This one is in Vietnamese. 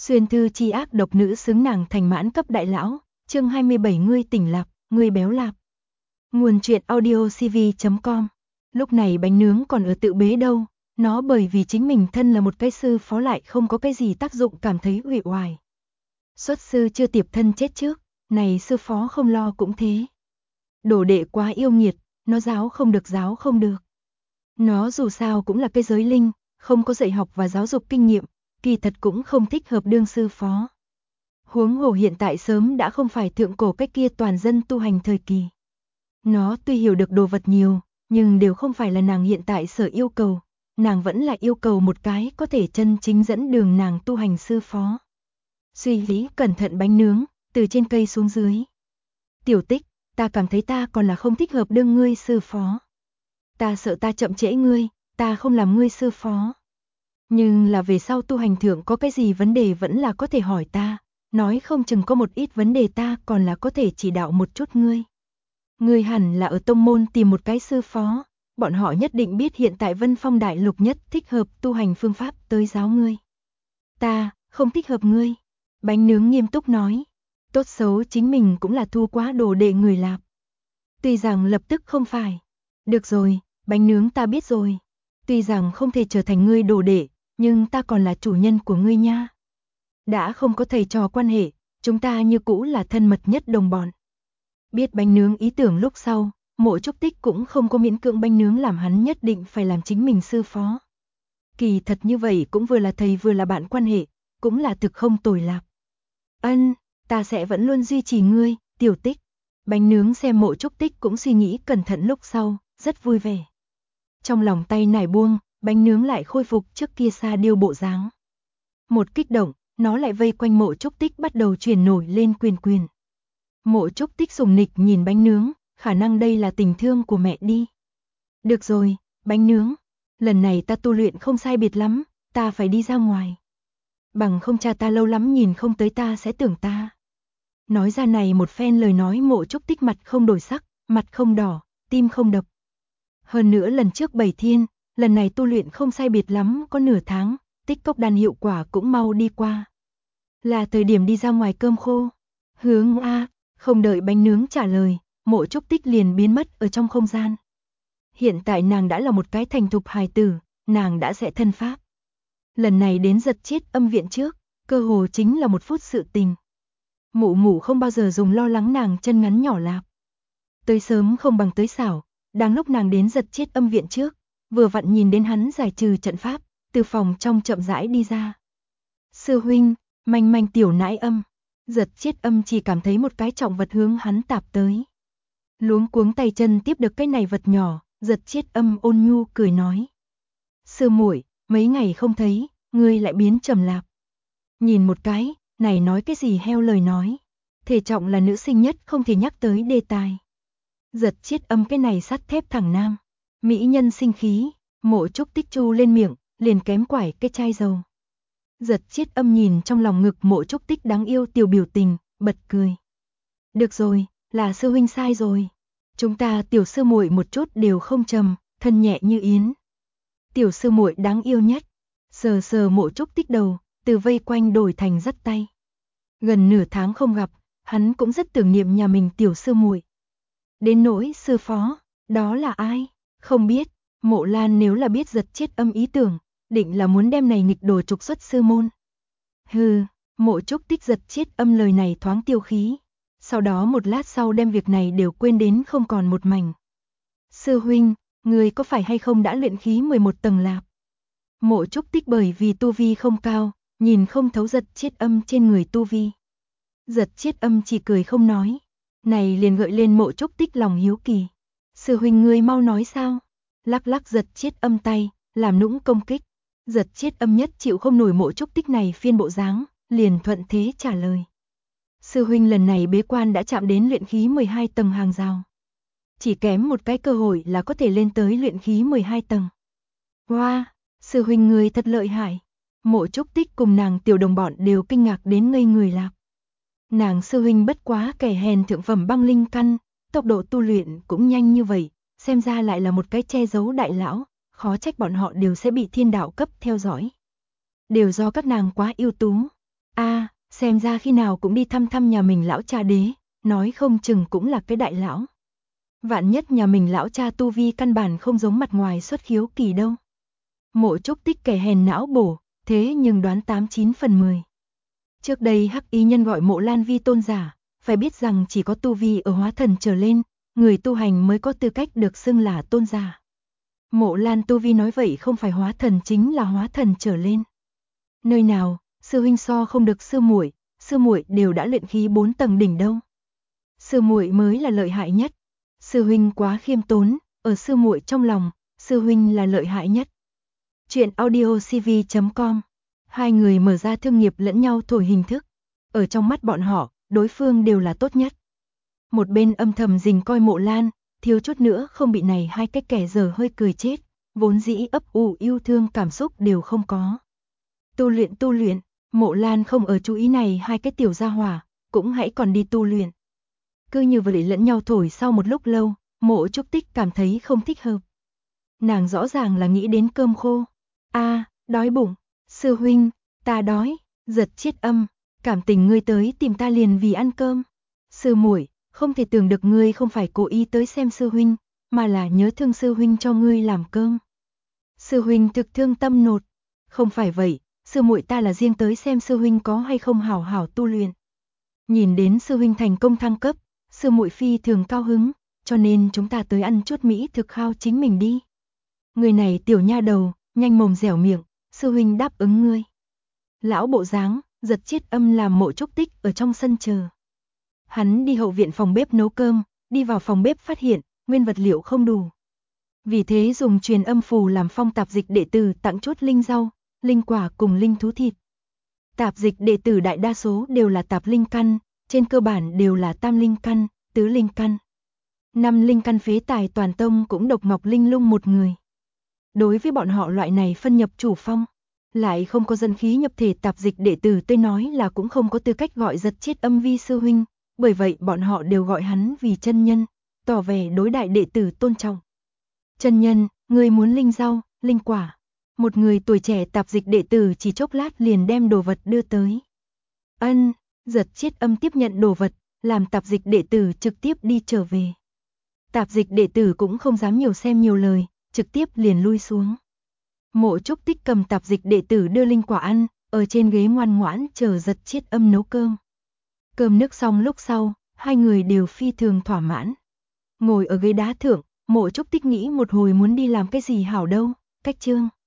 Xuyên thư chi ác độc nữ xứng nàng thành mãn cấp đại lão, chương 27 ngươi tỉnh lạp, ngươi béo lạp. Nguồn truyện audio cv.com. Lúc này bánh nướng còn ở tự bế đâu, nó bởi vì chính mình thân là một cái sư phó lại không có cái gì tác dụng cảm thấy uể oải. Xuất sư chưa tiệp thân chết trước, này sư phó không lo cũng thế. Đồ đệ quá yêu nghiệt, nó giáo không được. Nó dù sao cũng là cái giới linh, không có dạy học và giáo dục kinh nghiệm, kỳ thật cũng không thích hợp đương sư phó. Huống hồ hiện tại sớm đã không phải thượng cổ cách kia toàn dân tu hành thời kỳ. Nó tuy hiểu được đồ vật nhiều, nhưng đều không phải là nàng hiện tại sở yêu cầu, nàng vẫn là yêu cầu một cái có thể chân chính dẫn đường nàng tu hành sư phó. Suy nghĩ cẩn thận bánh nướng, từ trên cây xuống dưới. Tiểu Tích, ta cảm thấy ta còn là không thích hợp đương ngươi sư phó. Ta sợ ta chậm trễ ngươi, ta không làm ngươi sư phó. Nhưng là về sau tu hành thượng có cái gì vấn đề vẫn là có thể hỏi ta, nói không chừng có một ít vấn đề ta còn là có thể chỉ đạo một chút ngươi. Ngươi hẳn là ở tông môn tìm một cái sư phó, bọn họ nhất định biết hiện tại Vân Phong Đại Lục nhất thích hợp tu hành phương pháp tới giáo ngươi. Ta, không thích hợp ngươi. Bánh nướng nghiêm túc nói, tốt xấu chính mình cũng là thu quá đồ đệ người lạp. Tuy rằng lập tức không phải. Được rồi, bánh nướng ta biết rồi. Tuy rằng không thể trở thành ngươi đồ đệ, nhưng ta còn là chủ nhân của ngươi nha. Đã không có thầy trò quan hệ, chúng ta như cũ là thân mật nhất đồng bọn. Biết bánh nướng ý tưởng lúc sau, Mộ Trúc Tích cũng không có miễn cưỡng bánh nướng làm hắn nhất định phải làm chính mình sư phó. Kỳ thật như vậy cũng vừa là thầy vừa là bạn quan hệ, cũng là thực không tồi lạc. Ân, ta sẽ vẫn luôn duy trì ngươi, Tiểu Tích. Bánh nướng xem Mộ Trúc Tích cũng suy nghĩ cẩn thận lúc sau, rất vui vẻ. Trong lòng tay nải buông, bánh nướng lại khôi phục trước kia xa điêu bộ dáng. Một kích động, nó lại vây quanh Mộ Trúc Tích bắt đầu chuyển nổi lên quyền. Mộ Trúc Tích sùng nịch nhìn bánh nướng, khả năng đây là tình thương của mẹ đi. Được rồi, bánh nướng, lần này ta tu luyện không sai biệt lắm, ta phải đi ra ngoài. Bằng không cha ta lâu lắm nhìn không tới ta sẽ tưởng ta. Nói ra này một phen lời nói Mộ Trúc Tích mặt không đổi sắc, mặt không đỏ, tim không đập. Hơn nữa lần trước 7 thiên, lần này tu luyện không sai biệt lắm có nửa tháng, tích cốc đan hiệu quả cũng mau đi qua. Là thời điểm đi ra ngoài cơm khô. Hướng A, không đợi bánh nướng trả lời, Mộ Trúc Tích liền biến mất ở trong không gian. Hiện tại nàng đã là một cái thành thục hài tử, nàng đã sẽ thân pháp. Lần này đến giật chết âm viện trước, cơ hồ chính là 1 phút sự tình. Mụ mụ không bao giờ dùng lo lắng nàng chân ngắn nhỏ lạp. Tới sớm không bằng tới xảo, đang lúc nàng đến giật chết âm viện trước, vừa vặn nhìn đến hắn giải trừ trận pháp, từ phòng trong chậm rãi đi ra. Sư huynh, manh manh tiểu nãi âm, giật chết âm chỉ cảm thấy một cái trọng vật hướng hắn tạp tới. Luống cuống tay chân tiếp được cái này vật nhỏ, giật chết âm ôn nhu cười nói. Sư muội, mấy ngày không thấy, ngươi lại biến trầm lạp. Nhìn một cái, này nói cái gì heo lời nói. Thể trọng là nữ sinh nhất không thể nhắc tới đề tài. Giật chết âm cái này sắt thép thẳng nam. Mỹ nhân sinh khí, Mộ Trúc Tích chu lên miệng, liền kém quải cái chai dầu. Giật chết âm nhìn trong lòng ngực Mộ Trúc Tích đáng yêu tiểu biểu tình, bật cười. Được rồi, là sư huynh sai rồi. Chúng ta tiểu sư muội một chút đều không trầm, thân nhẹ như yến. Tiểu sư muội đáng yêu nhất. Sờ sờ Mộ Trúc Tích đầu, từ vây quanh đổi thành dắt tay. Gần nửa tháng không gặp, hắn cũng rất tưởng niệm nhà mình tiểu sư muội. Đến nỗi sư phó, đó là ai? Không biết, Mộ Lan nếu là biết giật chết âm ý tưởng, định là muốn đem này nghịch đồ trục xuất sư môn. Hừ, Mộ Trúc Tích giật chết âm lời này thoáng tiêu khí. Sau đó một lát sau đem việc này đều quên đến không còn một mảnh. Sư huynh, người có phải hay không đã luyện khí 11 tầng lạp? Mộ Trúc Tích bởi vì tu vi không cao, nhìn không thấu giật chết âm trên người tu vi. Giật chết âm chỉ cười không nói. Này liền gợi lên Mộ Trúc Tích lòng hiếu kỳ. Sư huynh ngươi mau nói sao? Lắc lắc giật chết âm tay, làm nũng công kích. Giật chết âm nhất chịu không nổi Mộ Trúc Tích này phiên bộ dáng, liền thuận thế trả lời. Sư huynh lần này bế quan đã chạm đến luyện khí 12 tầng hàng rào. Chỉ kém một cái cơ hội là có thể lên tới luyện khí 12 tầng. Wow, sư huynh ngươi thật lợi hại. Mộ Trúc Tích cùng nàng tiểu đồng bọn đều kinh ngạc đến ngây người lạc. Nàng sư huynh bất quá kẻ hèn thượng phẩm băng linh căn, tốc độ tu luyện cũng nhanh như vậy, xem ra lại là một cái che giấu đại lão, khó trách bọn họ đều sẽ bị thiên đạo cấp theo dõi. Đều do các nàng quá ưu tú. Xem ra khi nào cũng đi thăm thăm nhà mình lão cha đế, nói không chừng cũng là cái đại lão. Vạn nhất nhà mình lão cha tu vi căn bản không giống mặt ngoài xuất khiếu kỳ đâu. Mộ Trúc Tích kẻ hèn não bổ, thế nhưng đoán 89 phần 10. Trước đây Hắc Y Nhân gọi Mộ Lan vi tôn giả, phải biết rằng chỉ có tu vi ở hóa thần trở lên, người tu hành mới có tư cách được xưng là tôn giả. Mộ Lan tu vi nói vậy không phải hóa thần chính là hóa thần trở lên. Nơi nào, sư huynh so không được sư muội đều đã luyện khí 4 tầng đỉnh đâu. Sư muội mới là lợi hại nhất. Sư huynh quá khiêm tốn, ở sư muội trong lòng, sư huynh là lợi hại nhất. Chuyện audiocv.com. Hai người mở ra thương nghiệp lẫn nhau thổi hình thức. Ở trong mắt bọn họ, đối phương đều là tốt nhất. Một bên âm thầm rình coi Mộ Lan, thiếu chút nữa không bị này hai cái kẻ dở hơi cười chết, vốn dĩ ấp ủ yêu thương cảm xúc đều không có. Tu luyện, Mộ Lan không ở chú ý này hai cái tiểu gia hỏa, cũng hãy còn đi tu luyện. Cứ như vậy lẫn nhau thổi sau một lúc lâu, Mộ Trúc Tích cảm thấy không thích hợp. Nàng rõ ràng là nghĩ đến cơm khô. Đói bụng, sư huynh, ta đói, Giật Chiết Âm, cảm tình ngươi tới tìm ta liền vì ăn cơm. Sư muội, không thể tưởng được ngươi không phải cố ý tới xem sư huynh, mà là nhớ thương sư huynh cho ngươi làm cơm. Sư huynh thực thương tâm nột, không phải vậy, sư muội ta là riêng tới xem sư huynh có hay không hảo hảo tu luyện. Nhìn đến sư huynh thành công thăng cấp, sư muội phi thường cao hứng, cho nên chúng ta tới ăn chút mỹ thực khao chính mình đi. Người này tiểu nha đầu, nhanh mồm dẻo miệng, sư huynh đáp ứng ngươi. Lão bộ dáng, Giật Chiết Âm làm Mộ Trúc Tích ở trong sân chờ. Hắn đi hậu viện phòng bếp nấu cơm, đi vào phòng bếp phát hiện, nguyên vật liệu không đủ. Vì thế dùng truyền âm phù làm phong tạp dịch đệ tử tặng chút linh rau, linh quả cùng linh thú thịt. Tạp dịch đệ tử đại đa số đều là tạp linh căn, trên cơ bản đều là tam linh căn, tứ linh căn. 5 linh căn phế tài toàn tông cũng độc mọc linh lung một người. Đối với bọn họ loại này phân nhập chủ phong, lại không có dân khí nhập thể tạp dịch đệ tử tôi nói là cũng không có tư cách gọi Giật Chiết Âm vi sư huynh, bởi vậy bọn họ đều gọi hắn vì chân nhân, tỏ vẻ đối đại đệ tử tôn trọng. Chân nhân, người muốn linh rau, linh quả. Một người tuổi trẻ tạp dịch đệ tử chỉ chốc lát liền đem đồ vật đưa tới. Ân, Giật Chiết Âm tiếp nhận đồ vật, làm tạp dịch đệ tử trực tiếp đi trở về. Tạp dịch đệ tử cũng không dám nhiều xem nhiều lời, trực tiếp liền lui xuống. Mộ Trúc Tích cầm tạp dịch đệ tử đưa linh quả ăn, ở trên ghế ngoan ngoãn chờ Giật Chiết Âm nấu cơm. Cơm nước xong lúc sau, hai người đều phi thường thỏa mãn. Ngồi ở ghế đá thượng, Mộ Trúc Tích nghĩ một hồi muốn đi làm cái gì hảo đâu, cách chương.